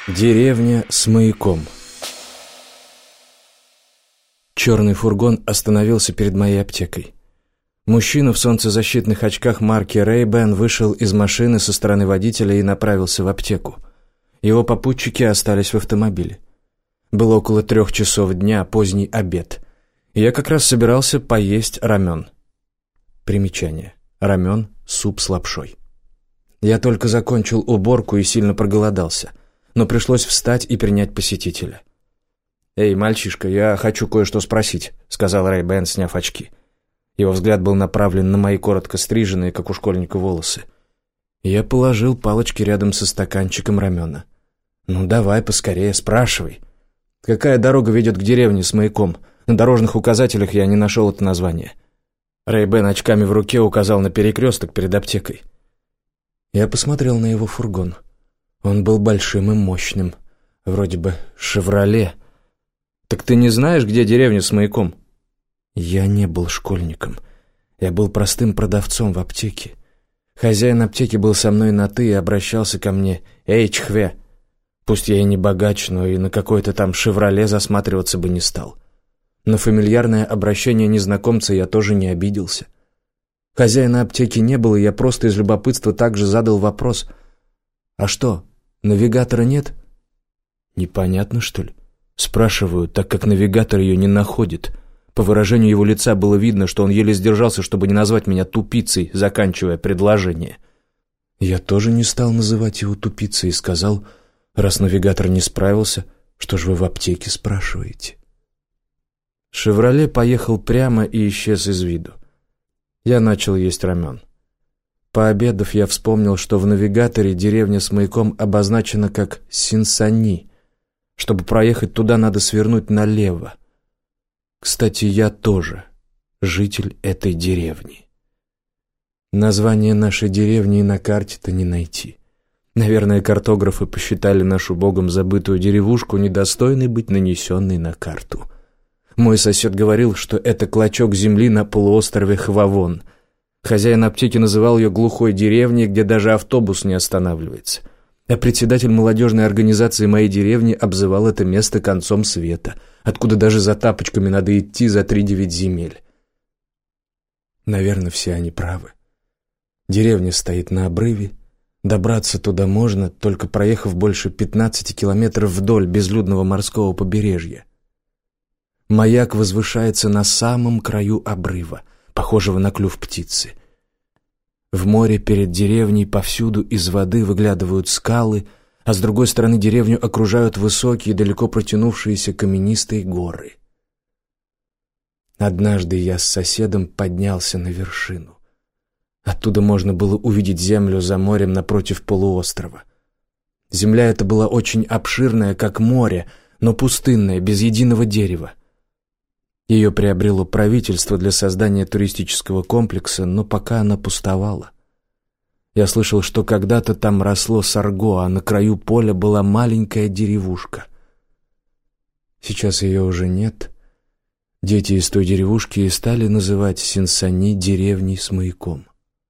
Деревня с маяком. Черный фургон остановился перед моей аптекой. Мужчина в солнцезащитных очках марки Ray-Ban вышел из машины со стороны водителя и направился в аптеку. Его попутчики остались в автомобиле. Было около 3 часов дня, поздний обед. И я как раз собирался поесть рамен. Примечание. Рамен – суп с лапшой. Я только закончил уборку и сильно проголодался, но пришлось встать и принять посетителя. «Эй, мальчишка, я хочу кое-что спросить», — сказал Ray-Ban, сняв очки. Его взгляд был направлен на мои коротко стриженные, как у школьника, волосы. Я положил палочки рядом со стаканчиком рамена. «Ну давай поскорее, спрашивай. Какая дорога ведет к деревне с маяком? На дорожных указателях я не нашел это название». Ray-Ban очками в руке указал на перекресток перед аптекой. Я посмотрел на его фургон. Он был большим и мощным. Вроде бы «Шевроле». «Так ты не знаешь, где деревня с маяком?» Я не был школьником. Я был простым продавцом в аптеке. Хозяин аптеки был со мной на «ты» и обращался ко мне «Эй, Чхве». Пусть я и не богач, но и на какой-то там «Шевроле» засматриваться бы не стал. На фамильярное обращение незнакомца я тоже не обиделся. Хозяина аптеки не было, и я просто из любопытства также задал вопрос: «А что, навигатора нет?» «Непонятно, что ли?» Спрашиваю, так как навигатор ее не находит. По выражению его лица было видно, что он еле сдержался, чтобы не назвать меня тупицей, заканчивая предложение. Я тоже не стал называть его тупицей и сказал: «Раз навигатор не справился, что же вы в аптеке спрашиваете?» «Шевроле» поехал прямо и исчез из виду. Я начал есть рамен. Пообедав, я вспомнил, что в навигаторе деревня с маяком обозначена как Синсани. Чтобы проехать туда, надо свернуть налево. Кстати, я тоже житель этой деревни. Название нашей деревни и на карте-то не найти. Наверное, картографы посчитали нашу богом забытую деревушку недостойной быть нанесенной на карту. Мой сосед говорил, что это клочок земли на полуострове Хвавон. Хозяин аптеки называл ее глухой деревней, где даже автобус не останавливается. А председатель молодежной организации моей деревни обзывал это место концом света, откуда даже за тапочками надо идти за 3-9 земель. Наверное, все они правы. Деревня стоит на обрыве. Добраться туда можно, только проехав больше 15 километров вдоль безлюдного морского побережья. Маяк возвышается на самом краю обрыва, похожего на клюв птицы. В море перед деревней повсюду из воды выглядывают скалы, а с другой стороны деревню окружают высокие, далеко протянувшиеся каменистые горы. Однажды я с соседом поднялся на вершину. Оттуда можно было увидеть землю за морем напротив полуострова. Земля эта была очень обширная, как море, но пустынная, без единого дерева. Ее приобрело правительство для создания туристического комплекса, но пока она пустовала. Я слышал, что когда-то там росло сарго, а на краю поля была маленькая деревушка. Сейчас ее уже нет. Дети из той деревушки и стали называть Синсани деревней с маяком.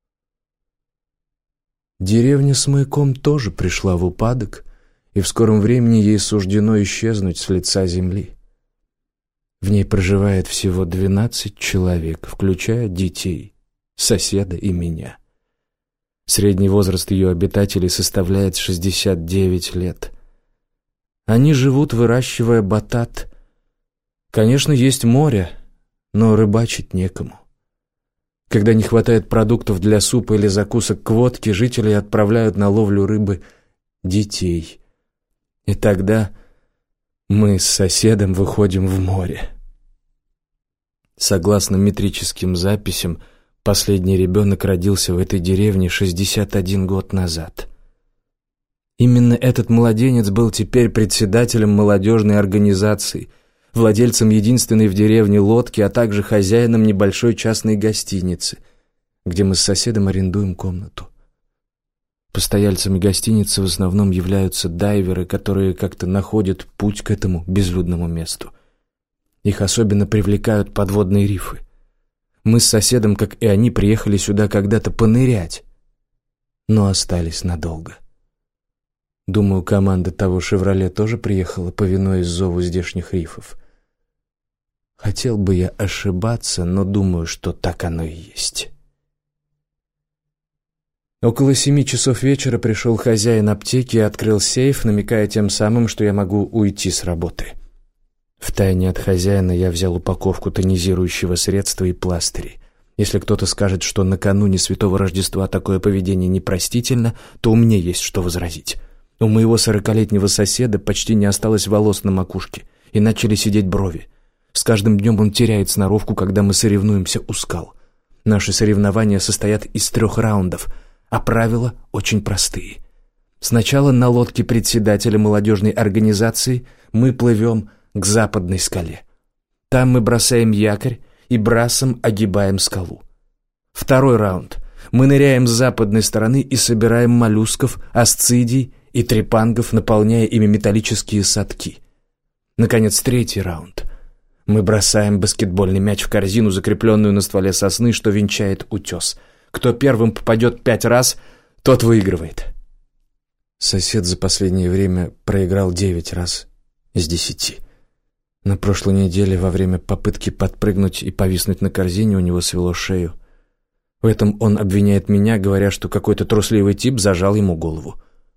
Деревня с маяком тоже пришла в упадок, и в скором времени ей суждено исчезнуть с лица земли. В ней проживает всего 12 человек, включая детей, соседа и меня. Средний возраст ее обитателей составляет 69 лет. Они живут, выращивая батат. Конечно, есть море, но рыбачить некому. Когда не хватает продуктов для супа или закусок к водке, жители отправляют на ловлю рыбы детей. И тогда мы с соседом выходим в море. Согласно метрическим записям, последний ребенок родился в этой деревне 61 год назад. Именно этот младенец был теперь председателем молодежной организации, владельцем единственной в деревне лодки, а также хозяином небольшой частной гостиницы, где мы с соседом арендуем комнату. Постояльцами гостиницы в основном являются дайверы, которые как-то находят путь к этому безлюдному месту. Их особенно привлекают подводные рифы. Мы с соседом, как и они, приехали сюда когда-то понырять, но остались надолго. Думаю, команда того «Шевроле» тоже приехала, повинуясь зову здешних рифов. Хотел бы я ошибаться, но думаю, что так оно и есть. Около 7 часов вечера пришел хозяин аптеки и открыл сейф, намекая тем самым, что я могу уйти с работы. Втайне от хозяина я взял упаковку тонизирующего средства и пластыри. Если кто-то скажет, что накануне Святого Рождества такое поведение непростительно, то у меня есть что возразить. У моего 40-летнего соседа почти не осталось волос на макушке, и начали сидеть брови. С каждым днем он теряет сноровку, когда мы соревнуемся у скал. Наши соревнования состоят из 3 раундов, а правила очень простые. Сначала на лодке председателя молодежной организации мы плывем к западной скале. Там мы бросаем якорь и брасом огибаем скалу. 2 раунд. Мы ныряем с западной стороны и собираем моллюсков, асцидий и трепангов, наполняя ими металлические садки. Наконец, 3 раунд. Мы бросаем баскетбольный мяч в корзину, закрепленную на стволе сосны, что венчает утес. Кто первым попадет 5 раз, тот выигрывает. Сосед за последнее время проиграл 9 раз из 10. На прошлой неделе во время попытки подпрыгнуть и повиснуть на корзине у него свело шею. В этом он обвиняет меня, говоря, что какой-то трусливый тип зажал ему голову.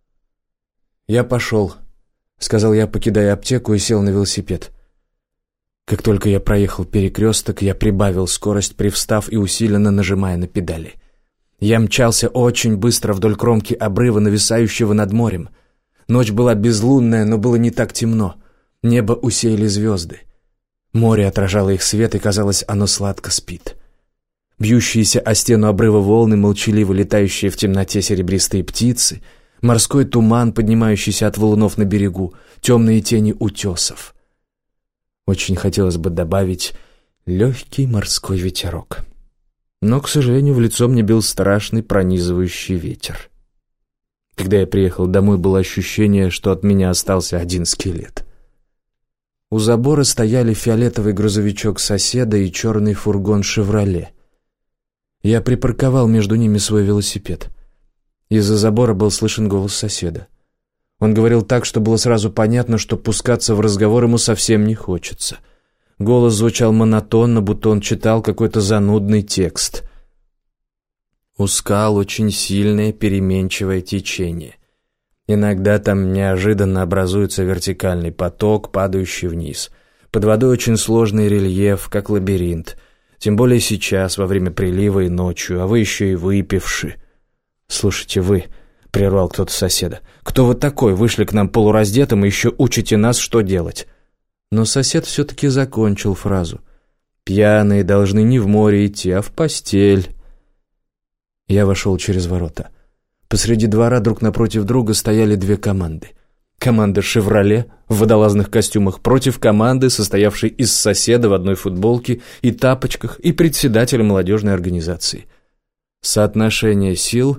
«Я пошел», — сказал я, покидая аптеку, и сел на велосипед. Как только я проехал перекресток, я прибавил скорость, привстав и усиленно нажимая на педали. Я мчался очень быстро вдоль кромки обрыва, нависающего над морем. Ночь была безлунная, но было не так темно. Небо усеяли звезды. Море отражало их свет, и, казалось, оно сладко спит. Бьющиеся о стену обрыва волны, молчаливо летающие в темноте серебристые птицы, морской туман, поднимающийся от валунов на берегу, темные тени утесов. Очень хотелось бы добавить легкий морской ветерок. Но, к сожалению, в лицо мне бил страшный пронизывающий ветер. Когда я приехал домой, было ощущение, что от меня остался один скелет. У забора стояли фиолетовый грузовичок соседа и черный фургон «Шевроле». Я припарковал между ними свой велосипед. Из-за забора был слышен голос соседа. Он говорил так, что было сразу понятно, что пускаться в разговор ему совсем не хочется. Голос звучал монотонно, будто он читал какой-то занудный текст. У скал очень сильное переменчивое течение. Иногда там неожиданно образуется вертикальный поток, падающий вниз. Под водой очень сложный рельеф, как лабиринт. Тем более сейчас, во время прилива и ночью, а вы еще и выпивши. «Слушайте, вы», — прервал кто-то соседа, — «кто вы такой? Вышли к нам полураздетым и еще учите нас, что делать». Но сосед все-таки закончил фразу. «Пьяные должны не в море идти, а в постель». Я вошел через ворота. Посреди двора друг напротив друга стояли 2 команды. Команда «Шевроле» в водолазных костюмах против команды, состоявшей из соседа в одной футболке и тапочках и председателя молодежной организации. Соотношение сил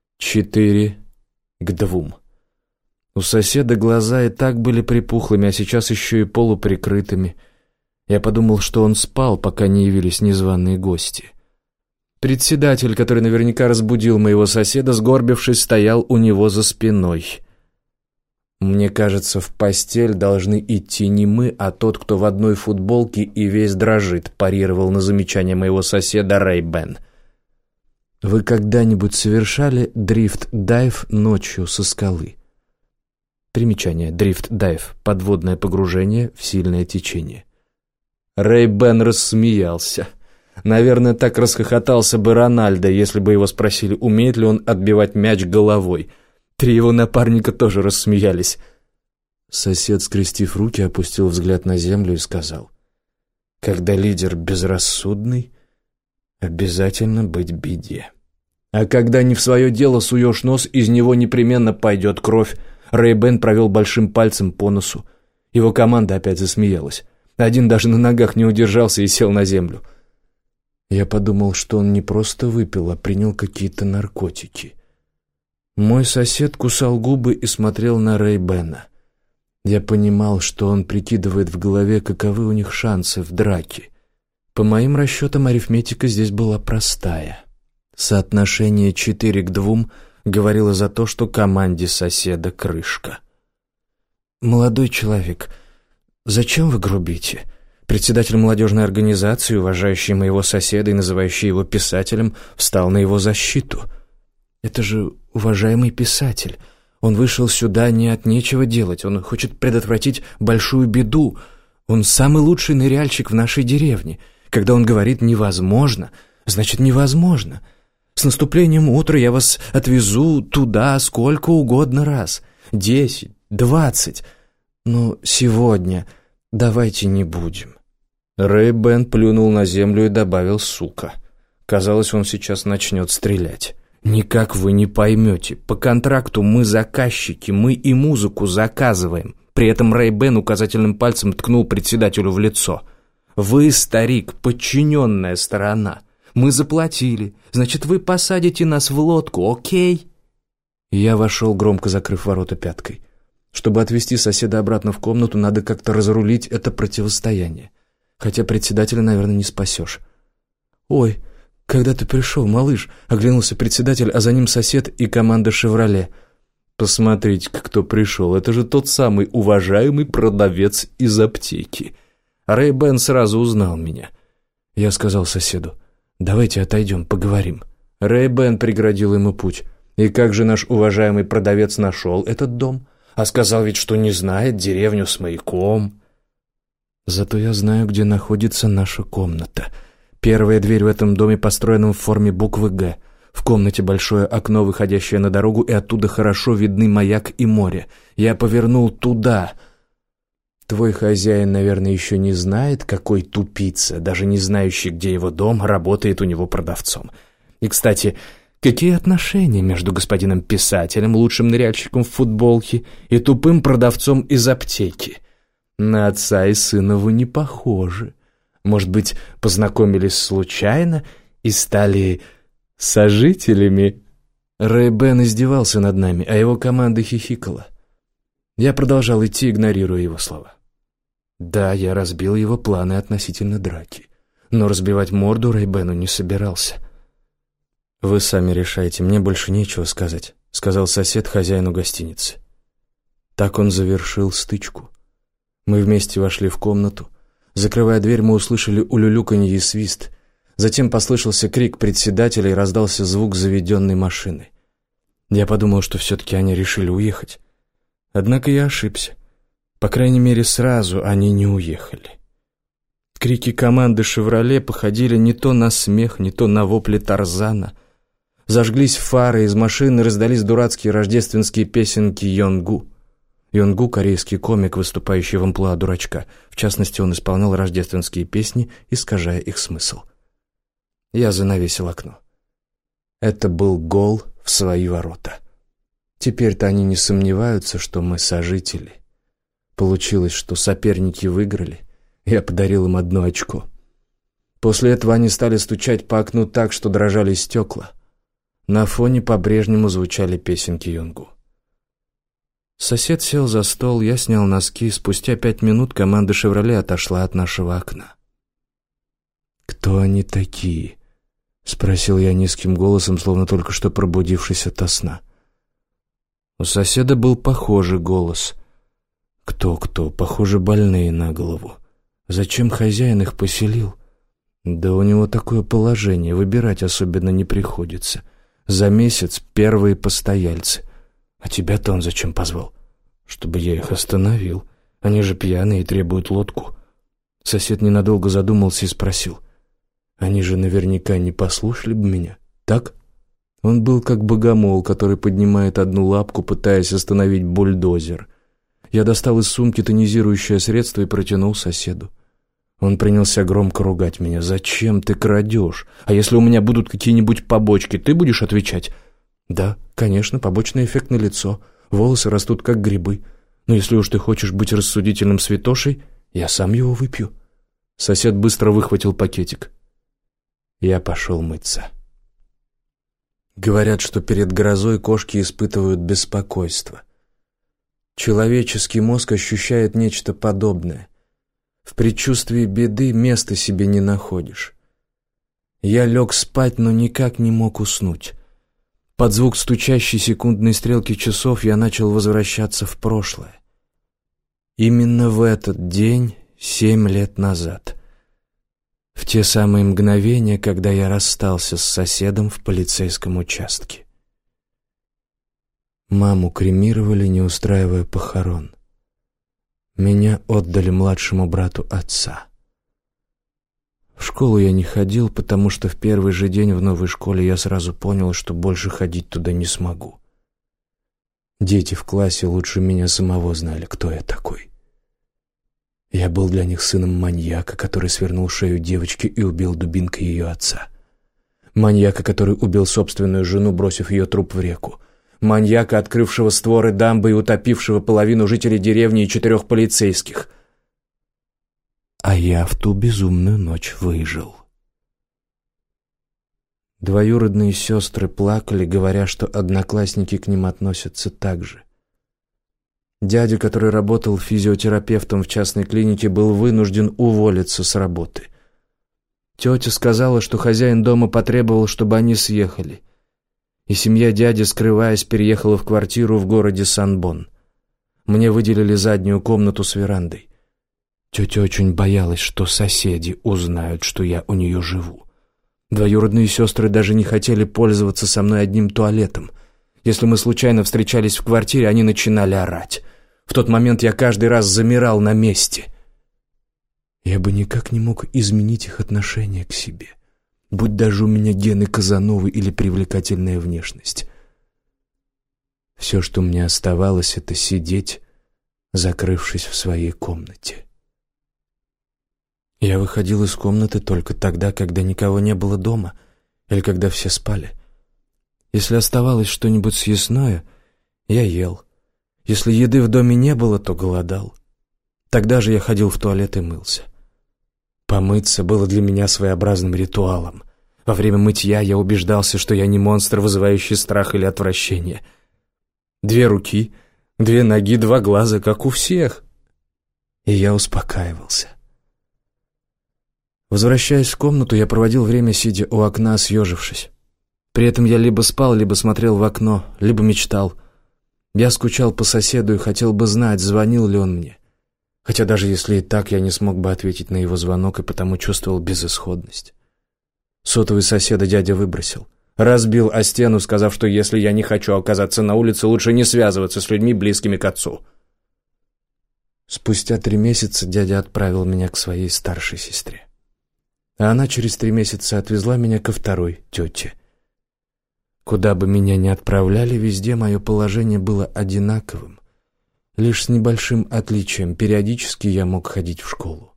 4-2. У соседа глаза и так были припухлыми, а сейчас еще и полуприкрытыми. Я подумал, что он спал, пока не явились незваные гости. Председатель, который наверняка разбудил моего соседа, сгорбившись, стоял у него за спиной. Мне кажется, в постель должны идти не мы, а тот, кто в одной футболке и весь дрожит, парировал на замечание моего соседа Рэй Бен. Вы когда-нибудь совершали дрифт-дайв ночью со скалы? Примечание. Дрифт-дайв. Подводное погружение в сильное течение. Рэй Бен рассмеялся. Наверное, так расхохотался бы Рональдо, если бы его спросили, умеет ли он отбивать мяч головой. 3 его напарника тоже рассмеялись. Сосед, скрестив руки, опустил взгляд на землю и сказал: «Когда лидер безрассудный, обязательно быть беде. А когда не в свое дело суешь нос, из него непременно пойдет кровь». Рэй Бен провел большим пальцем по носу. Его команда опять засмеялась. Один даже на ногах не удержался и сел на землю. Я подумал, что он не просто выпил, а принял какие-то наркотики. Мой сосед кусал губы и смотрел на Рэй Бена. Я понимал, что он прикидывает в голове, каковы у них шансы в драке. По моим расчетам, арифметика здесь была простая. Соотношение 4-2 говорило за то, что команде соседа крышка. «Молодой человек, зачем вы грубите?» Председатель молодежной организации, уважающий моего соседа и называющий его писателем, встал на его защиту. «Это же уважаемый писатель. Он вышел сюда не от нечего делать. Он хочет предотвратить большую беду. Он самый лучший ныряльщик в нашей деревне. Когда он говорит «невозможно», значит «невозможно». С наступлением утра я вас отвезу туда сколько угодно раз. 10, 20. Но сегодня давайте не будем». Рэй-Бен плюнул на землю и добавил «сука». Казалось, он сейчас начнет стрелять. «Никак вы не поймете. По контракту мы заказчики, мы и музыку заказываем». При этом Рэй-Бен указательным пальцем ткнул председателю в лицо. «Вы, старик, подчиненная сторона. Мы заплатили. Значит, вы посадите нас в лодку, окей?» Я вошел, громко закрыв ворота пяткой. Чтобы отвезти соседа обратно в комнату, надо как-то разрулить это противостояние. Хотя председателя, наверное, не спасешь. «Ой, когда ты пришел, малыш?» — оглянулся председатель, а за ним сосед и команда «Шевроле». «Посмотрите-ка, кто пришел. Это же тот самый уважаемый продавец из аптеки». Рэй-Бен сразу узнал меня. Я сказал соседу: «Давайте отойдем, поговорим». Рэй-Бен преградил ему путь. «И как же наш уважаемый продавец нашел этот дом? А сказал ведь, что не знает деревню с маяком». «Зато я знаю, где находится наша комната. Первая дверь в этом доме построена в форме буквы «Г». В комнате большое окно, выходящее на дорогу, и оттуда хорошо видны маяк и море. Я повернул туда. Твой хозяин, наверное, еще не знает, какой тупица, даже не знающий, где его дом, работает у него продавцом. И, кстати, какие отношения между господином писателем, лучшим ныряльщиком в футболке, и тупым продавцом из аптеки? На отца и сына вы не похожи. Может быть, познакомились случайно и стали сожителями?» Рэй-Бен издевался над нами, а его команда хихикала. Я продолжал идти, игнорируя его слова. Да, я разбил его планы относительно драки, но разбивать морду Рэй-Бену не собирался. «Вы сами решайте, мне больше нечего сказать», — сказал сосед хозяину гостиницы. Так он завершил стычку. Мы вместе вошли в комнату. Закрывая дверь, мы услышали улюлюканье и свист. Затем послышался крик председателя и раздался звук заведенной машины. Я подумал, что все-таки они решили уехать. Однако я ошибся. По крайней мере, сразу они не уехали. Крики команды «Шевроле» походили не то на смех, не то на вопли Тарзана. Зажглись фары, из машины раздались дурацкие рождественские песенки Йонгу. Йонгу — корейский комик, выступающий в амплуа дурачка. В частности, он исполнял рождественские песни, искажая их смысл. Я занавесил окно. Это был гол в свои ворота. Теперь-то они не сомневаются, что мы сожители. Получилось, что соперники выиграли. Я подарил им 1 очко. После этого они стали стучать по окну так, что дрожали стекла. На фоне по-прежнему звучали песенки Йонгу. Сосед сел за стол, я снял носки, и спустя 5 минут команда «Шевроле» отошла от нашего окна. «Кто они такие?» — спросил я низким голосом, словно только что пробудившись ото сна. У соседа был похожий голос. Кто-кто, похоже, больные на голову. Зачем хозяин их поселил? Да у него такое положение, выбирать особенно не приходится. За месяц первые постояльцы. А тебя-то он зачем позвал? Чтобы я их остановил. Они же пьяные и требуют лодку. Сосед ненадолго задумался и спросил: они же наверняка не послушали бы меня, так? Он был как богомол, который поднимает одну лапку, пытаясь остановить бульдозер. Я достал из сумки тонизирующее средство и протянул соседу. Он принялся громко ругать меня. «Зачем ты крадешь? А если у меня будут какие-нибудь побочки, ты будешь отвечать?» «Да, конечно, побочный эффект налицо. Волосы растут, как грибы. Но если уж ты хочешь быть рассудительным святошей, я сам его выпью». Сосед быстро выхватил пакетик. Я пошел мыться. Говорят, что перед грозой кошки испытывают беспокойство. Человеческий мозг ощущает нечто подобное. В предчувствии беды места себе не находишь. Я лег спать, но никак не мог уснуть. Под звук стучащей секундной стрелки часов я начал возвращаться в прошлое. Именно в этот день, 7 лет назад. В те самые мгновения, когда я расстался с соседом в полицейском участке. Маму кремировали, не устраивая похорон. Меня отдали младшему брату отца. В школу я не ходил, потому что в первый же день в новой школе я сразу понял, что больше ходить туда не смогу. Дети в классе лучше меня самого знали, кто я такой. Я был для них сыном маньяка, который свернул шею девочки и убил дубинкой ее отца. Маньяка, который убил собственную жену, бросив ее труп в реку. Маньяка, открывшего створы дамбы и утопившего половину жителей деревни и 4 полицейских. А я в ту безумную ночь выжил. Двоюродные сестры плакали, говоря, что одноклассники к ним относятся так же. Дядя, который работал физиотерапевтом в частной клинике, был вынужден уволиться с работы. Тетя сказала, что хозяин дома потребовал, чтобы они съехали. И семья дяди, скрываясь, переехала в квартиру в городе Санбон. Мне выделили заднюю комнату с верандой. Тетя очень боялась, что соседи узнают, что я у нее живу. Двоюродные сестры даже не хотели пользоваться со мной одним туалетом. Если мы случайно встречались в квартире, они начинали орать. В тот момент я каждый раз замирал на месте. Я бы никак не мог изменить их отношение к себе, будь даже у меня гены Казановы или привлекательная внешность. Все, что мне оставалось, это сидеть, закрывшись в своей комнате. Я выходил из комнаты только тогда, когда никого не было дома, или когда все спали. Если оставалось что-нибудь съестное, я ел. Если еды в доме не было, то голодал. Тогда же я ходил в туалет и мылся. Помыться было для меня своеобразным ритуалом. Во время мытья я убеждался, что я не монстр, вызывающий страх или отвращение. 2 руки, 2 ноги, 2 глаза, как у всех. И я успокаивался. Возвращаясь в комнату, я проводил время, сидя у окна, съежившись. При этом я либо спал, либо смотрел в окно, либо мечтал. Я скучал по соседу и хотел бы знать, звонил ли он мне. Хотя даже если и так, я не смог бы ответить на его звонок и потому чувствовал безысходность. Сотовый соседа дядя выбросил. Разбил о стену, сказав, что если я не хочу оказаться на улице, лучше не связываться с людьми, близкими к отцу. Спустя 3 месяца дядя отправил меня к своей старшей сестре. А она через 3 месяца отвезла меня ко второй тете. Куда бы меня ни отправляли, везде мое положение было одинаковым. Лишь с небольшим отличием: периодически я мог ходить в школу.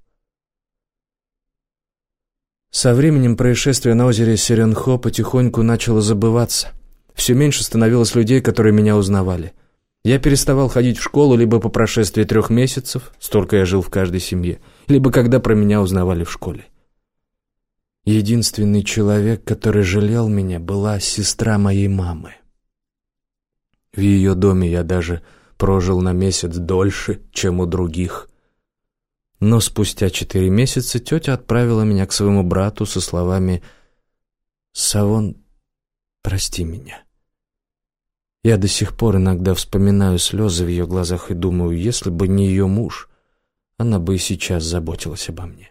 Со временем происшествие на озере Серенхо потихоньку начало забываться. Все меньше становилось людей, которые меня узнавали. Я переставал ходить в школу либо по прошествии 3 месяцев, столько я жил в каждой семье, либо когда про меня узнавали в школе. Единственный человек, который жалел меня, была сестра моей мамы. В ее доме я даже прожил на месяц дольше, чем у других. Но спустя 4 месяца тетя отправила меня к своему брату со словами: «Савон, прости меня». Я до сих пор иногда вспоминаю слезы в ее глазах и думаю, если бы не ее муж, она бы и сейчас заботилась обо мне.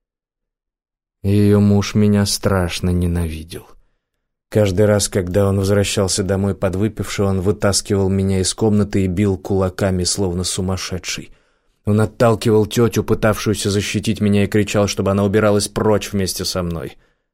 Ее муж меня страшно ненавидел. Каждый раз, когда он возвращался домой подвыпивший, он вытаскивал меня из комнаты и бил кулаками, словно сумасшедший. Он отталкивал тетю, пытавшуюся защитить меня, и кричал, чтобы она убиралась прочь вместе со мной.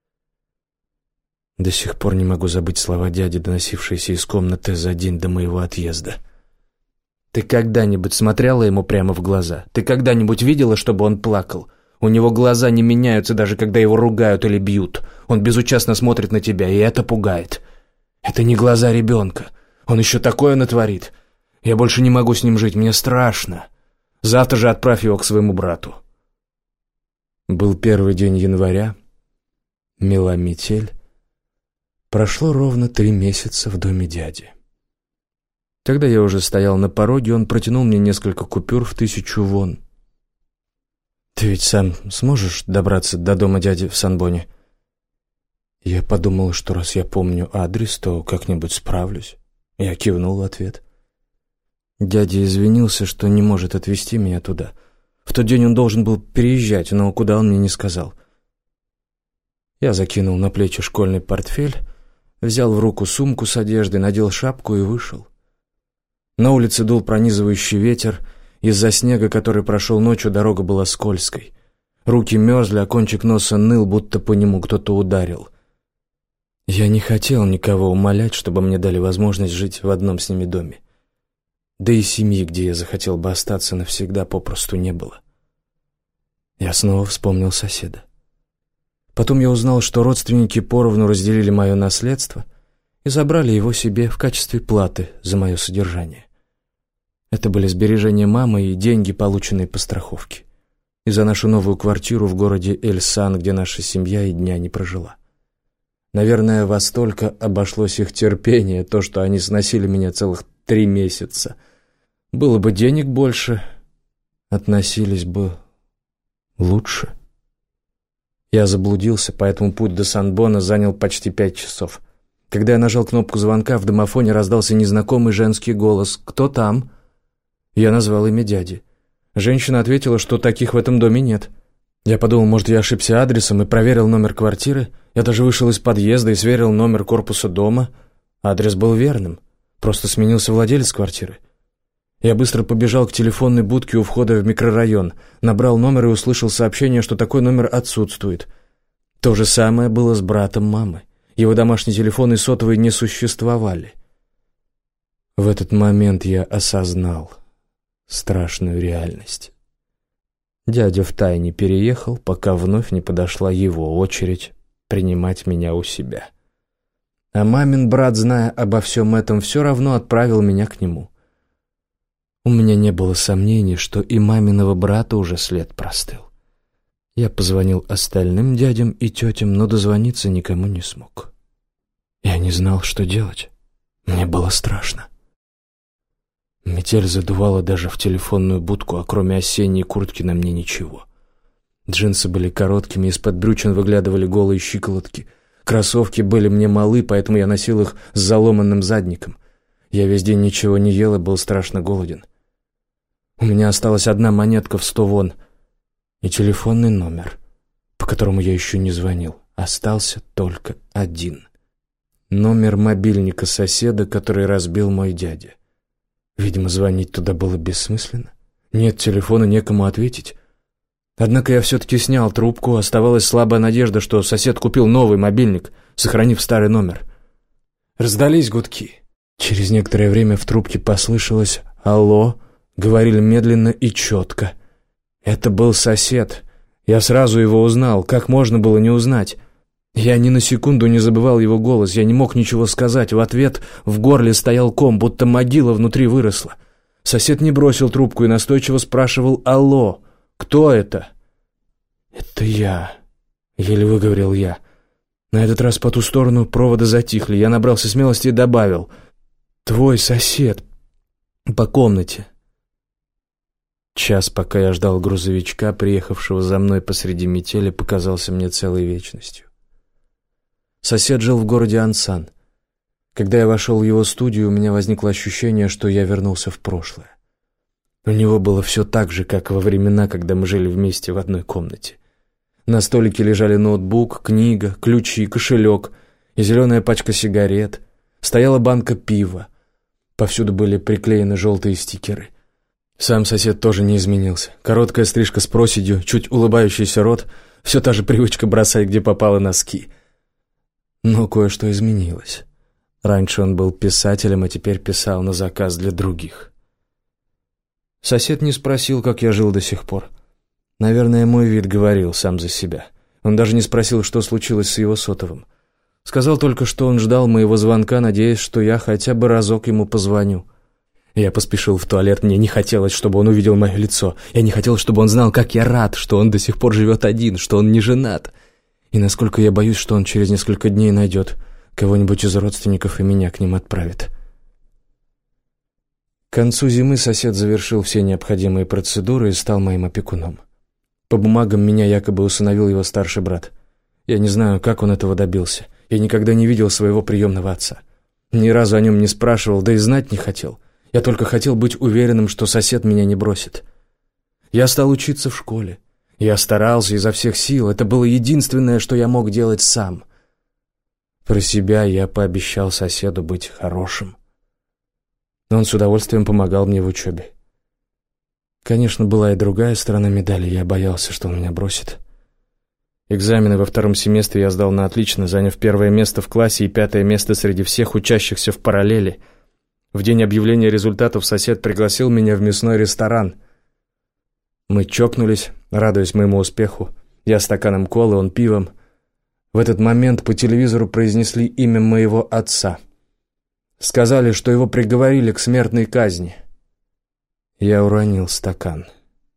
До сих пор не могу забыть слова дяди, доносившиеся из комнаты за день до моего отъезда. «Ты когда-нибудь смотрела ему прямо в глаза? Ты когда-нибудь видела, чтобы он плакал? У него глаза не меняются, даже когда его ругают или бьют. Он безучастно смотрит на тебя, и это пугает. Это не глаза ребенка. Он еще такое натворит. Я больше не могу с ним жить, мне страшно. Завтра же отправь его к своему брату». Был 1 день января. Мела метель. Прошло ровно 3 месяца в доме дяди. Когда я уже стоял на пороге, он протянул мне несколько купюр в 1000 вон. «Ты ведь сам сможешь добраться до дома дяди в Санбоне?» Я подумал, что раз я помню адрес, то как-нибудь справлюсь. Я кивнул в ответ. Дядя извинился, что не может отвезти меня туда. В тот день он должен был переезжать, но куда он мне не сказал. Я закинул на плечи школьный портфель, взял в руку сумку с одеждой, надел шапку и вышел. На улице дул пронизывающий ветер. Из-за снега, который прошел ночью, дорога была скользкой. Руки мерзли, а кончик носа ныл, будто по нему кто-то ударил. Я не хотел никого умолять, чтобы мне дали возможность жить в одном с ними доме. Да и семьи, где я захотел бы остаться навсегда, попросту не было. Я снова вспомнил соседа. Потом я узнал, что родственники поровну разделили мое наследство и забрали его себе в качестве платы за мое содержание. Это были сбережения мамы и деньги, полученные по страховке. И за нашу новую квартиру в городе Эльсан, где наша семья и дня не прожила. Наверное, во столько обошлось их терпение, то, что они сносили меня целых 3 месяца. Было бы денег больше, относились бы лучше. Я заблудился, поэтому путь до Сан-Бона занял почти 5 часов. Когда я нажал кнопку звонка, в домофоне раздался незнакомый женский голос. «Кто там?» Я назвал имя дяди. Женщина ответила, что таких в этом доме нет. Я подумал, может, я ошибся адресом, и проверил номер квартиры. Я даже вышел из подъезда и сверил номер корпуса дома. Адрес был верным, просто сменился владелец квартиры. Я быстро побежал к телефонной будке у входа в микрорайон, набрал номер и услышал сообщение, что такой номер отсутствует. То же самое было с братом мамы. Его домашний телефон и сотовый не существовали. В этот момент я осознал страшную реальность. Дядя втайне переехал, пока вновь не подошла его очередь принимать меня у себя. А мамин брат, зная обо всем этом, все равно отправил меня к нему. У меня не было сомнений, что и маминого брата уже след простыл. Я позвонил остальным дядям и тетям, но дозвониться никому не смог. Я не знал, что делать. Мне было страшно. Метель задувала даже в телефонную будку, а кроме осенней куртки на мне ничего. Джинсы были короткими, из-под брючин выглядывали голые щиколотки. Кроссовки были мне малы, поэтому я носил их с заломанным задником. Я весь день ничего не ел и был страшно голоден. У меня осталась одна монетка в 100 вон и телефонный номер, по которому я еще не звонил. Остался только один. Номер мобильника соседа, который разбил мой дядя. Видимо, звонить туда было бессмысленно. Нет телефона, некому ответить. Однако я все-таки снял трубку. Оставалась слабая надежда, что сосед купил новый мобильник, сохранив старый номер. Раздались гудки. Через некоторое время в трубке послышалось «Алло», говорили медленно и четко. Это был сосед. Я сразу его узнал. Как можно было не узнать? Я ни на секунду не забывал его голос. Я не мог ничего сказать. В ответ в горле стоял ком, будто могила внутри выросла. Сосед не бросил трубку и настойчиво спрашивал «Алло, кто это?» «Это я», — еле выговорил я. На этот раз по ту сторону провода затихли. Я набрался смелости и добавил «Твой сосед по комнате». Час, пока я ждал грузовичка, приехавшего за мной посреди метели, показался мне целой вечностью. Сосед жил в городе Ансан. Когда я вошел в его студию, у меня возникло ощущение, что я вернулся в прошлое. У него было все так же, как во времена, когда мы жили вместе в одной комнате. На столике лежали ноутбук, книга, ключи, кошелек и зеленая пачка сигарет. Стояла банка пива. Повсюду были приклеены желтые стикеры. Сам сосед тоже не изменился. Короткая стрижка с проседью, чуть улыбающийся рот, все та же привычка бросать, где попало, носки. Но кое-что изменилось. Раньше он был писателем, а теперь писал на заказ для других. Сосед не спросил, как я жил до сих пор. Наверное, мой вид говорил сам за себя. Он даже не спросил, что случилось с его сотовым. Сказал только, что он ждал моего звонка, надеясь, что я хотя бы разок ему позвоню. Я поспешил в туалет, мне не хотелось, чтобы он увидел мое лицо. Я не хотел, чтобы он знал, как я рад, что он до сих пор живет один, что он не женат. И насколько я боюсь, что он через несколько дней найдет кого-нибудь из родственников и меня к ним отправит. К концу зимы сосед завершил все необходимые процедуры и стал моим опекуном. По бумагам меня якобы усыновил его старший брат. Я не знаю, как он этого добился. Я никогда не видел своего приемного отца. Ни разу о нем не спрашивал, да и знать не хотел. Я только хотел быть уверенным, что сосед меня не бросит. Я стал учиться в школе. Я старался изо всех сил. Это было единственное, что я мог делать сам. Про себя я пообещал соседу быть хорошим. Он с удовольствием помогал мне в учебе. Конечно, была и другая сторона медали. Я боялся, что он меня бросит. Экзамены во втором семестре я сдал на отлично, заняв 1 место в классе и 5 место среди всех учащихся в параллели. В день объявления результатов сосед пригласил меня в мясной ресторан. Мы чокнулись, радуясь моему успеху. Я стаканом колы, он пивом. В этот момент по телевизору произнесли имя моего отца. Сказали, что его приговорили к смертной казни. Я уронил стакан.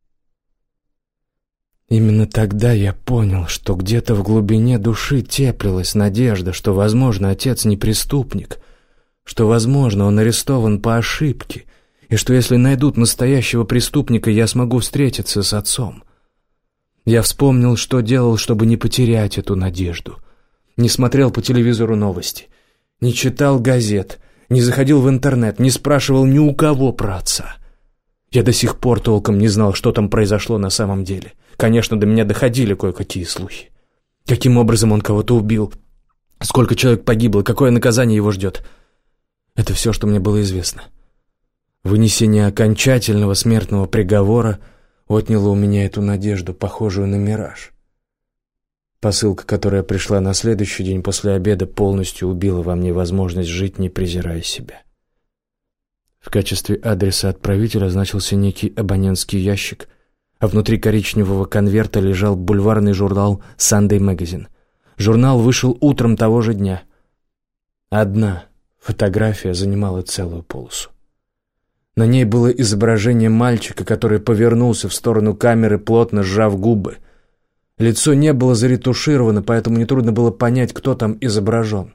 Именно тогда я понял, что где-то в глубине души теплилась надежда, что, возможно, отец не преступник, что, возможно, он арестован по ошибке, и что если найдут настоящего преступника, я смогу встретиться с отцом. Я вспомнил, что делал, чтобы не потерять эту надежду. Не смотрел по телевизору новости, не читал газет, не заходил в интернет, не спрашивал ни у кого про отца. Я до сих пор толком не знал, что там произошло на самом деле. Конечно, до меня доходили кое-какие слухи. Каким образом он кого-то убил, сколько человек погибло, какое наказание его ждет. Это все, что мне было известно. Вынесение окончательного смертного приговора отняло у меня эту надежду, похожую на мираж. Посылка, которая пришла на следующий день после обеда, полностью убила во мне возможность жить, не презирая себя. В качестве адреса отправителя значился некий абонентский ящик, а внутри коричневого конверта лежал бульварный журнал «Sunday Magazine». Журнал вышел утром того же дня. Одна фотография занимала целую полосу. На ней было изображение мальчика, который повернулся в сторону камеры, плотно сжав губы. Лицо не было заретушировано, поэтому нетрудно было понять, кто там изображен.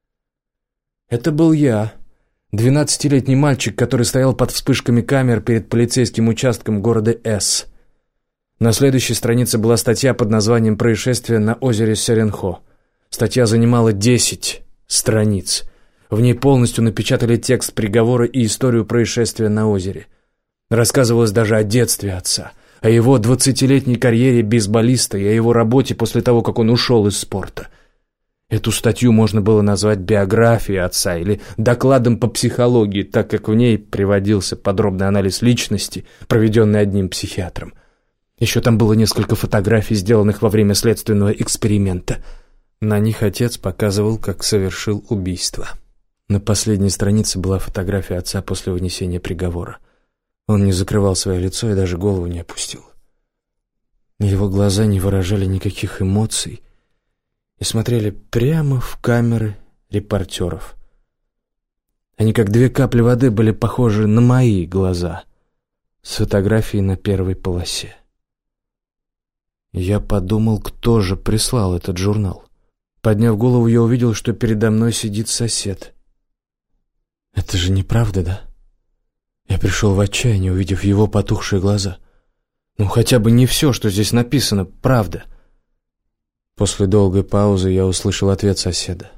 Это был я, 12-летний мальчик, который стоял под вспышками камер перед полицейским участком города С. На следующей странице была статья под названием «Происшествие на озере Серенхо». Статья занимала 10 страниц. В ней полностью напечатали текст приговора и историю происшествия на озере. Рассказывалось даже о детстве отца, о его 20-летней карьере бейсболиста и о его работе после того, как он ушел из спорта. Эту статью можно было назвать биографией отца или докладом по психологии, так как в ней приводился подробный анализ личности, проведенный одним психиатром. Еще там было несколько фотографий, сделанных во время следственного эксперимента. На них отец показывал, как совершил убийство. На последней странице была фотография отца после вынесения приговора. Он не закрывал свое лицо и даже голову не опустил. Его глаза не выражали никаких эмоций и смотрели прямо в камеры репортеров. Они, как 2 капли воды, были похожи на мои глаза с фотографией на первой полосе. Я подумал, кто же прислал этот журнал. Подняв голову, я увидел, что передо мной сидит сосед. Это же неправда, да? Я пришел в отчаяние, увидев его потухшие глаза. Ну, хотя бы не все, что здесь написано, правда. После долгой паузы я услышал ответ соседа.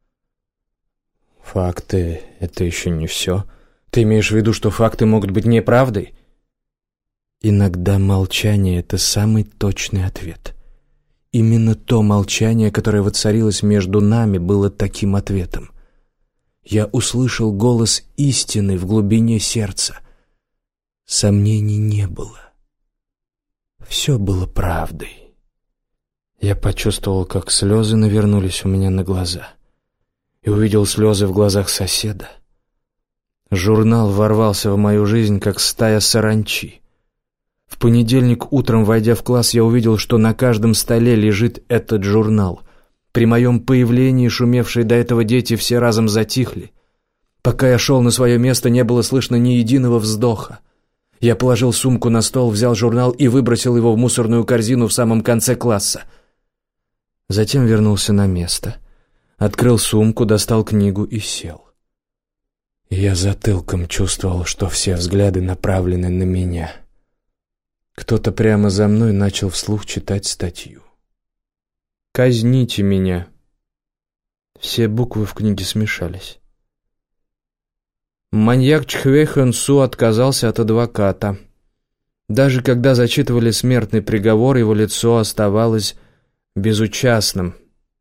«Факты — это еще не все. Ты имеешь в виду, что факты могут быть неправдой?» Иногда молчание — это самый точный ответ. Именно то молчание, которое воцарилось между нами, было таким ответом. Я услышал голос истины в глубине сердца. Сомнений не было. Все было правдой. Я почувствовал, как слезы навернулись у меня на глаза, и увидел слезы в глазах соседа. Журнал ворвался в мою жизнь, как стая саранчи. В понедельник утром, войдя в класс, я увидел, что на каждом столе лежит этот журнал. При моем появлении шумевшие до этого дети все разом затихли. Пока я шел на свое место, не было слышно ни единого вздоха. Я положил сумку на стол, взял журнал и выбросил его в мусорную корзину в самом конце класса. Затем вернулся на место, открыл сумку, достал книгу и сел. Я затылком чувствовал, что все взгляды направлены на меня. Кто-то прямо за мной начал вслух читать статью. «Казните меня». Все буквы в книге смешались. Маньяк Чхве Хён Су отказался от адвоката. Даже когда зачитывали смертный приговор, его лицо оставалось безучастным.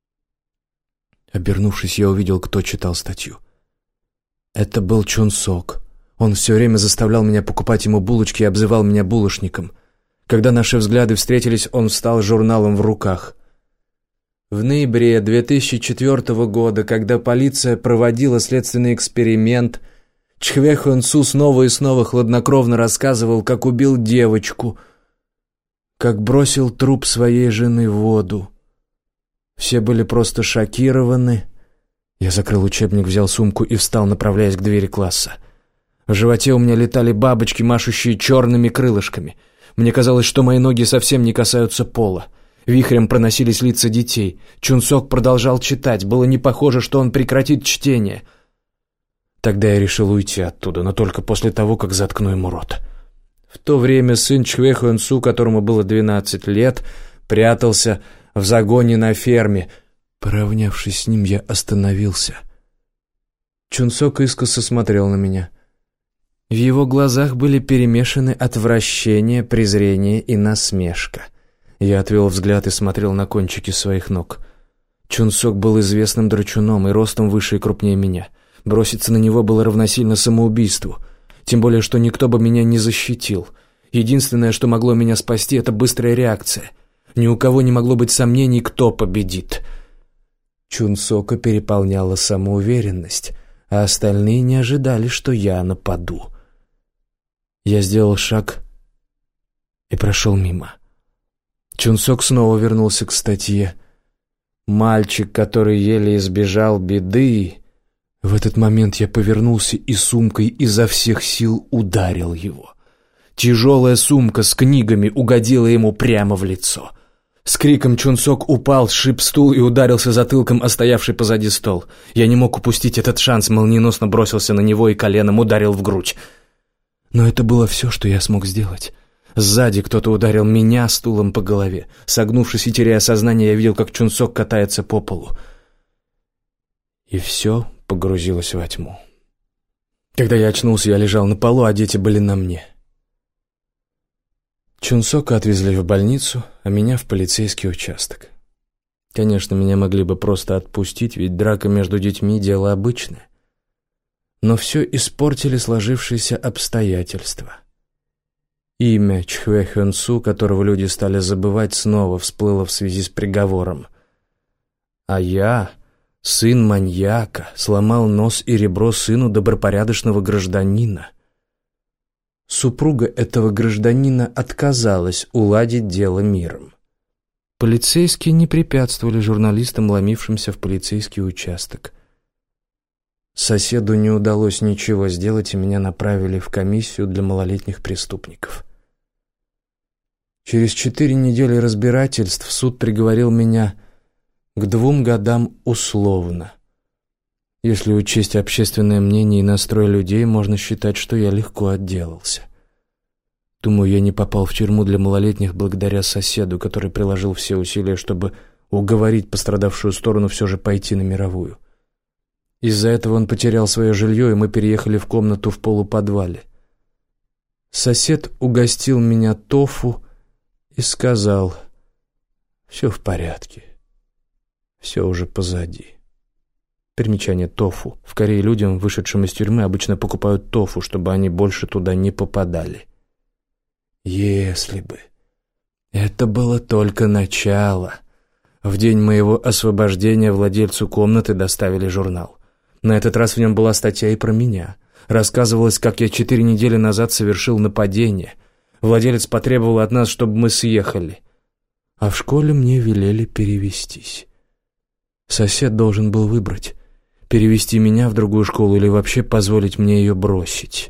Обернувшись, я увидел, кто читал статью. Это был Чун Сок. Он все время заставлял меня покупать ему булочки и обзывал меня булочником. Когда наши взгляды встретились, он встал с журналом в руках. В ноябре 2004 года, когда полиция проводила следственный эксперимент, Чхве Хён Су снова и снова хладнокровно рассказывал, как убил девочку, как бросил труп своей жены в воду. Все были просто шокированы. Я закрыл учебник, взял сумку и встал, направляясь к двери класса. В животе у меня летали бабочки, машущие черными крылышками. Мне казалось, что мои ноги совсем не касаются пола. Вихрем проносились лица детей. Чун Сок продолжал читать. Было не похоже, что он прекратит чтение. Тогда я решил уйти оттуда, но только после того, как заткну ему рот. В то время сын Чхве Хён Су, которому было 12 лет, прятался в загоне на ферме. Поравнявшись с ним, я остановился. Чун Сок искоса смотрел на меня. В его глазах были перемешаны отвращение, презрение и насмешка. Я отвел взгляд и смотрел на кончики своих ног. Чун Сок был известным драчуном и ростом выше и крупнее меня. Броситься на него было равносильно самоубийству. Тем более, что никто бы меня не защитил. Единственное, что могло меня спасти, это быстрая реакция. Ни у кого не могло быть сомнений, кто победит. Чун Сока переполняла самоуверенность, а остальные не ожидали, что я нападу. Я сделал шаг и прошел мимо. Чун Сок снова вернулся к статье. «Мальчик, который еле избежал беды...» В этот момент я повернулся и сумкой изо всех сил ударил его. Тяжелая сумка с книгами угодила ему прямо в лицо. С криком Чун Сок упал, сшиб стул и ударился затылком о стоявший позади стол. Я не мог упустить этот шанс, молниеносно бросился на него и коленом ударил в грудь. Но это было все, что я смог сделать. Сзади кто-то ударил меня стулом по голове. Согнувшись и теряя сознание, я видел, как Чун Сок катается по полу. И все погрузилось во тьму. Когда я очнулся, я лежал на полу, а дети были на мне. Чун Сока отвезли в больницу, а меня в полицейский участок. Конечно, меня могли бы просто отпустить, ведь драка между детьми — дело обычное. Но все испортили сложившиеся обстоятельства. Имя Чхве Хён Су, которого люди стали забывать, снова всплыло в связи с приговором. А я, сын маньяка, сломал нос и ребро сыну добропорядочного гражданина. Супруга этого гражданина отказалась уладить дело миром. Полицейские не препятствовали журналистам, ломившимся в полицейский участок. Соседу не удалось ничего сделать, и меня направили в комиссию для малолетних преступников. Через 4 недели разбирательств суд приговорил меня к 2 годам условно. Если учесть общественное мнение и настрой людей, можно считать, что я легко отделался. Думаю, я не попал в тюрьму для малолетних благодаря соседу, который приложил все усилия, чтобы уговорить пострадавшую сторону все же пойти на мировую. Из-за этого он потерял свое жилье, и мы переехали в комнату в полуподвале. Сосед угостил меня тофу и сказал: «Все в порядке, все уже позади». Примечание: тофу. В Корее людям, вышедшим из тюрьмы, обычно покупают тофу, чтобы они больше туда не попадали. Если бы. Это было только начало. В день моего освобождения владельцу комнаты доставили журнал. На этот раз в нем была статья и про меня. Рассказывалось, как я 4 недели назад совершил нападение. Владелец потребовал от нас, чтобы мы съехали. А в школе мне велели перевестись. Сосед должен был выбрать: перевести меня в другую школу или вообще позволить мне ее бросить.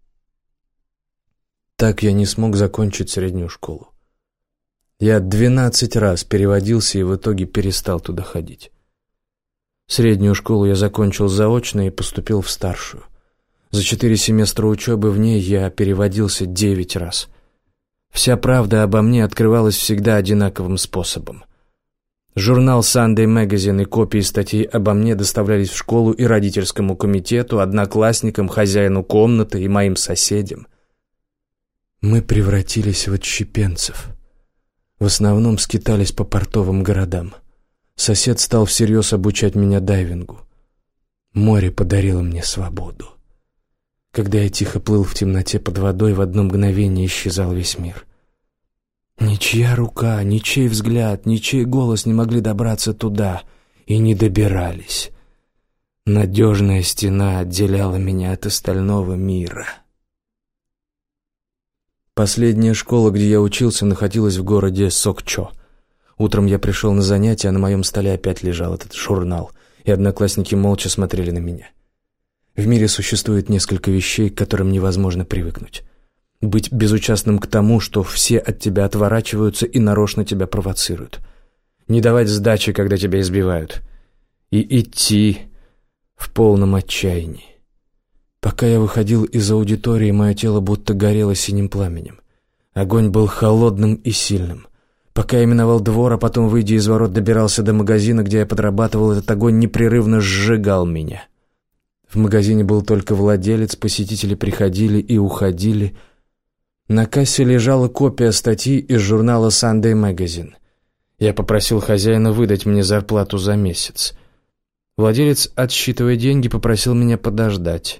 Так я не смог закончить среднюю школу. Я 12 раз переводился и в итоге перестал туда ходить. Среднюю школу я закончил заочно и поступил в старшую. За 4 семестра учебы в ней я переводился 9 раз. Вся правда обо мне открывалась всегда одинаковым способом. Журнал Sunday Magazine и копии статей обо мне доставлялись в школу и родительскому комитету, одноклассникам, хозяину комнаты и моим соседям. Мы превратились в отщепенцев. В основном скитались по портовым городам. Сосед стал всерьез обучать меня дайвингу. Море подарило мне свободу. Когда я тихо плыл в темноте под водой, в одно мгновение исчезал весь мир. Ничья рука, ничей взгляд, ничей голос не могли добраться туда и не добирались. Надежная стена отделяла меня от остального мира. Последняя школа, где я учился, находилась в городе Сокчо. Утром я пришел на занятия, а на моем столе опять лежал этот журнал, и одноклассники молча смотрели на меня. В мире существует несколько вещей, к которым невозможно привыкнуть. Быть безучастным к тому, что все от тебя отворачиваются и нарочно тебя провоцируют. Не давать сдачи, когда тебя избивают. И идти в полном отчаянии. Пока я выходил из аудитории, мое тело будто горело синим пламенем. Огонь был холодным и сильным. Пока я миновал двор, а потом, выйдя из ворот, добирался до магазина, где я подрабатывал, этот огонь непрерывно сжигал меня. В магазине был только владелец, посетители приходили и уходили. На кассе лежала копия статьи из журнала Sunday Magazine. Я попросил хозяина выдать мне зарплату за месяц. Владелец, отсчитывая деньги, попросил меня подождать.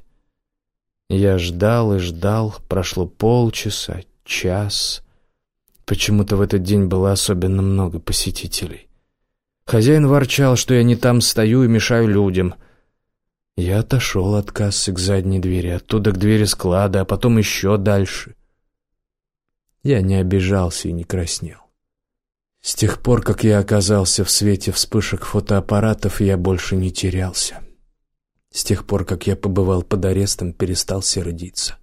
Я ждал и ждал, прошло полчаса, час. Почему-то в этот день было особенно много посетителей. Хозяин ворчал, что я не там стою и мешаю людям. Я отошел от кассы к задней двери, оттуда к двери склада, а потом еще дальше. Я не обижался и не краснел. С тех пор, как я оказался в свете вспышек фотоаппаратов, я больше не терялся. С тех пор, как я побывал под арестом, перестал сердиться.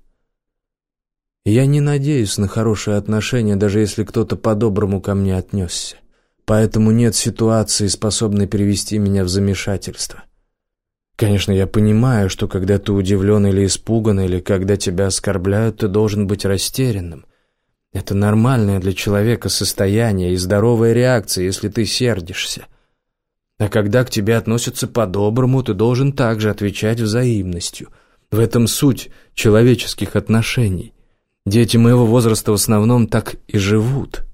Я не надеюсь на хорошие отношения, даже если кто-то по-доброму ко мне отнесся. Поэтому нет ситуации, способной привести меня в замешательство. Конечно, я понимаю, что когда ты удивлен или испуган, или когда тебя оскорбляют, ты должен быть растерянным. Это нормальное для человека состояние и здоровая реакция, если ты сердишься. А когда к тебе относятся по-доброму, ты должен также отвечать взаимностью. В этом суть человеческих отношений. Дети моего возраста в основном так и живут.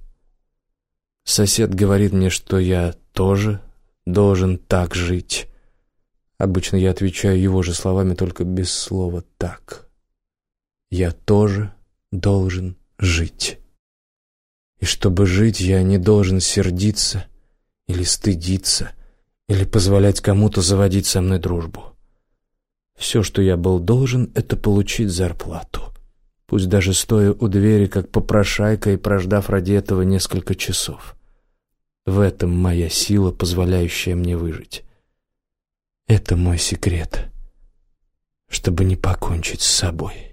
Сосед говорит мне, что я тоже должен так жить. Обычно я отвечаю его же словами, только без слова «так». Я тоже должен жить. И чтобы жить, я не должен сердиться или стыдиться, или позволять кому-то заводить со мной дружбу. Все, что я был должен, это получить зарплату. Пусть даже стоя у двери, как попрошайка, и прождав ради этого несколько часов. В этом моя сила, позволяющая мне выжить. Это мой секрет, чтобы не покончить с собой.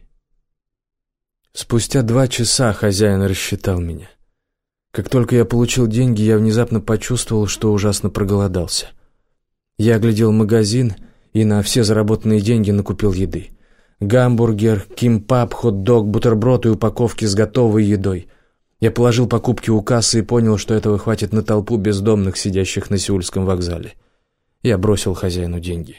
Спустя 2 часа хозяин рассчитал меня. Как только я получил деньги, я внезапно почувствовал, что ужасно проголодался. Я оглядел магазин и на все заработанные деньги накупил еды. Гамбургер, кимпап, хот-дог, бутерброд и упаковки с готовой едой. Я положил покупки у кассы и понял, что этого хватит на толпу бездомных, сидящих на Сеульском вокзале. Я бросил хозяину деньги.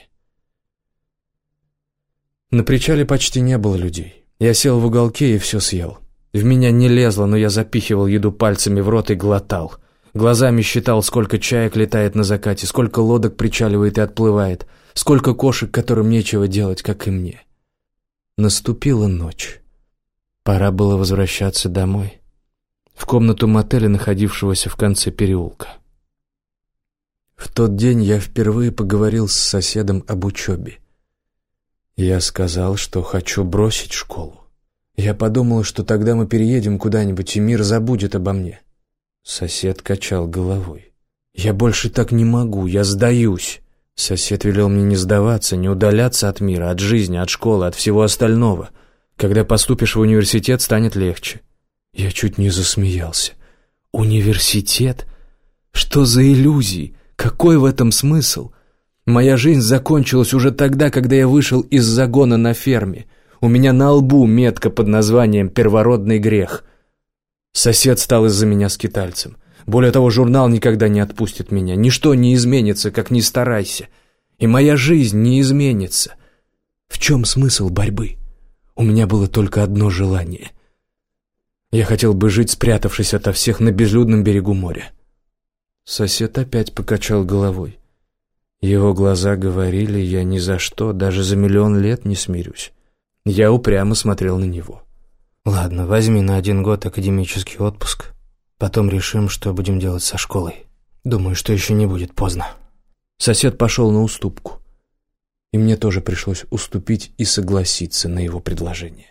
На причале почти не было людей. Я сел в уголке и все съел. В меня не лезло, но я запихивал еду пальцами в рот и глотал. Глазами считал, сколько чаек летает на закате, сколько лодок причаливает и отплывает, сколько кошек, которым нечего делать, как и мне. Наступила ночь. Пора было возвращаться домой, в комнату мотеля, находившегося в конце переулка. В тот день я впервые поговорил с соседом об учебе. Я сказал, что хочу бросить школу. Я подумал, что тогда мы переедем куда-нибудь, и мир забудет обо мне. Сосед качал головой. «Я больше так не могу, я сдаюсь». Сосед велел мне не сдаваться, не удаляться от мира, от жизни, от школы, от всего остального. Когда поступишь в университет, станет легче. Я чуть не засмеялся. Университет? Что за иллюзии? Какой в этом смысл? Моя жизнь закончилась уже тогда, когда я вышел из загона на ферме. У меня на лбу метка под названием «Первородный грех». Сосед стал из-за меня скитальцем. Более того, журнал никогда не отпустит меня. Ничто не изменится, как ни старайся. И моя жизнь не изменится. В чем смысл борьбы? У меня было только одно желание. Я хотел бы жить, спрятавшись ото всех на безлюдном берегу моря. Сосед опять покачал головой. Его глаза говорили: я ни за что, даже за 1 000 000 лет не смирюсь. Я упрямо смотрел на него. «Ладно, возьми на 1 год академический отпуск. Потом решим, что будем делать со школой. Думаю, что еще не будет поздно». Сосед пошел на уступку. И мне тоже пришлось уступить и согласиться на его предложение.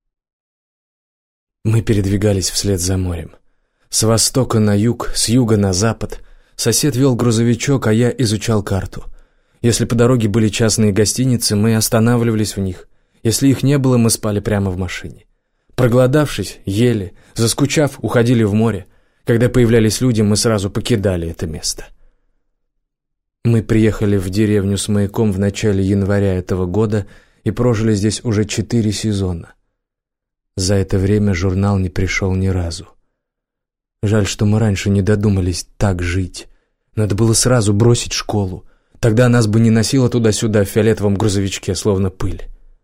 Мы передвигались вслед за морем. С востока на юг, с юга на запад. Сосед вел грузовичок, а я изучал карту. Если по дороге были частные гостиницы, мы останавливались в них. Если их не было, мы спали прямо в машине. Проголодавшись, ели, заскучав, уходили в море. Когда появлялись люди, мы сразу покидали это место. Мы приехали в деревню с маяком в начале января этого года и прожили здесь уже 4 сезона. За это время журнал не пришел ни разу. Жаль, что мы раньше не додумались так жить. Надо было сразу бросить школу. Тогда нас бы не носило туда-сюда в фиолетовом грузовичке, словно пыль.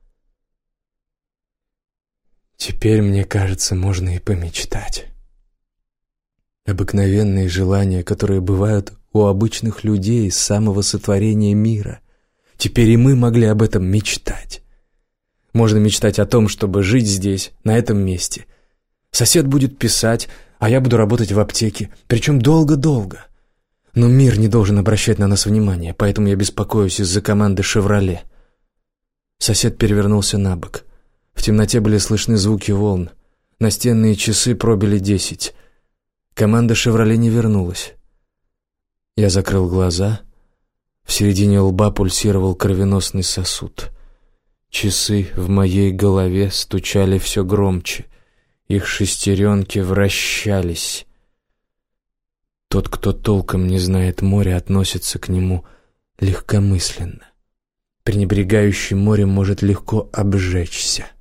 Теперь, мне кажется, можно и помечтать. Обыкновенные желания, которые бывают у обычных людей с самого сотворения мира. Теперь и мы могли об этом мечтать. Можно мечтать о том, чтобы жить здесь, на этом месте. Сосед будет писать, а я буду работать в аптеке, причем долго-долго. Но мир не должен обращать на нас внимания, поэтому я беспокоюсь из-за команды «Шевроле». Сосед перевернулся на бок. В темноте были слышны звуки волн. Настенные часы пробили 10. Команда «Шевроле» не вернулась. Я закрыл глаза. В середине лба пульсировал кровеносный сосуд. Часы в моей голове стучали все громче. Их шестеренки вращались. Тот, кто толком не знает моря, относится к нему легкомысленно. Пренебрегающий морем может легко обжечься.